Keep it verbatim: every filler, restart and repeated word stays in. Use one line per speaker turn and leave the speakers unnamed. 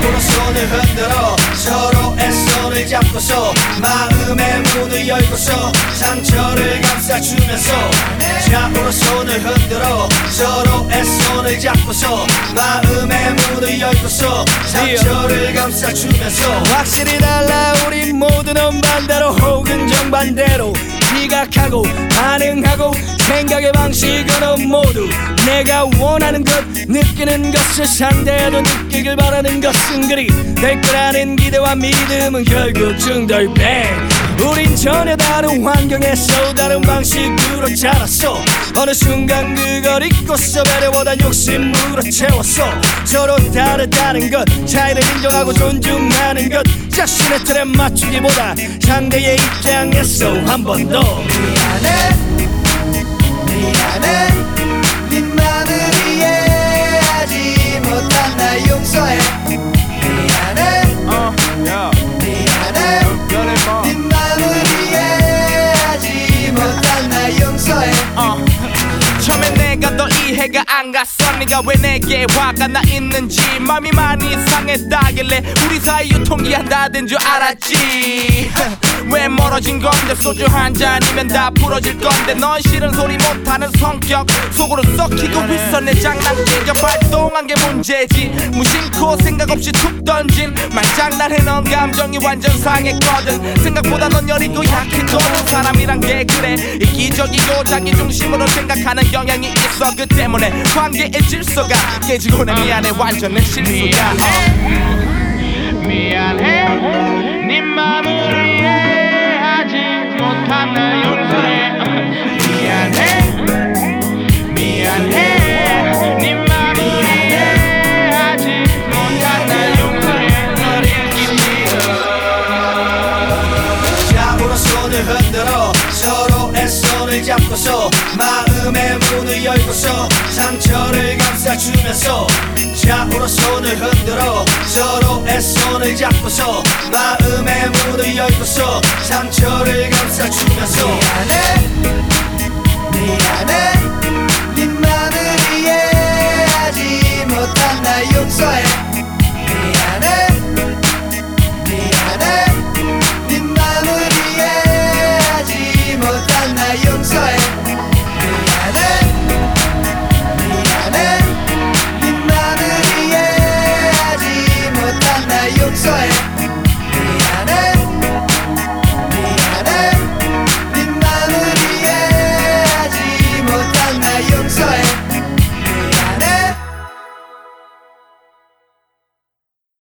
좌우로 손을 흔들어 서로의 손을 잡고서 마음의 문을 열고서 상처를 감싸주면서 좌우로 손을 흔들어 서로의 손을 잡고서 마음의 문을 열고서 상처를 감싸주면서 확실히 달라 우리 모두는 반대로 혹은 정반대로 지각하고 반응하고 생각의 방식은 모두 내가 원하는 것 느끼는 것을 상대도 느끼길 바라는 것은 그리 될 거라는 기대와 믿음은 결국 중돌뱅 우린 전혀 다른 환경에서 다른 방식으로 자랐어 어느 순간 그걸 잊고서 배려보다 욕심으로 채웠어 서로 다르다는 것 차이를 인정하고 존중하는 것 자신의 틀에 맞추기보다 상대의 입장에서 한 번 더
미안해 미안해 네 맘을 이해하지 못한 날 용서해 미안해
어, 야.
미안해
연애 뭐.
네 맘을 이해하지 못한 날 용서해
어. 처음에 내가 더 이해가 안 갔어 네가 왜 내게 화가 나 있는지 맘이 많이 상했다길래 우리 사이 유통기한다된 줄 알았지 왜 멀어진 건데 소주 한 잔이면 다 풀어질 건데 넌 싫은 소리 못하는 성격 속으로 썩히고 있어 내 장난기가 발동한 게 문제지 무심코 생각 없이 툭 던진 말장난해 넌 감정이 완전 상했거든 생각보다 넌 여리고 약해거든 사람이란 게 그래 이기적이고 자기중심으로 생각하는 경향이 있어 그 때문에 관계의 질서가 깨지고 내 미안해 완전 내 실수야 어. 미안해 네 맘을 이해하지 못한 날 용서해 미안해 미안해 네 맘을 이해하지 못한 날 용서해 널 잊기 싫어
좌우로 손을 흔들어 서로의 손을 잡고서 마음의 문을 열고서 상처를 감싸주면서 좌우로 손을 흔들어 서로의 손을 잡고서 마음의 문을 열고서 상처를 감싸주면서
미안해 미안해 네 맘을 이해하지 못한 날 용서해 미안해 미안해 네 맘을 이해하지 못한 날 용서해 미안해 미안해 네 맘을 이해하지 못한 날 용서해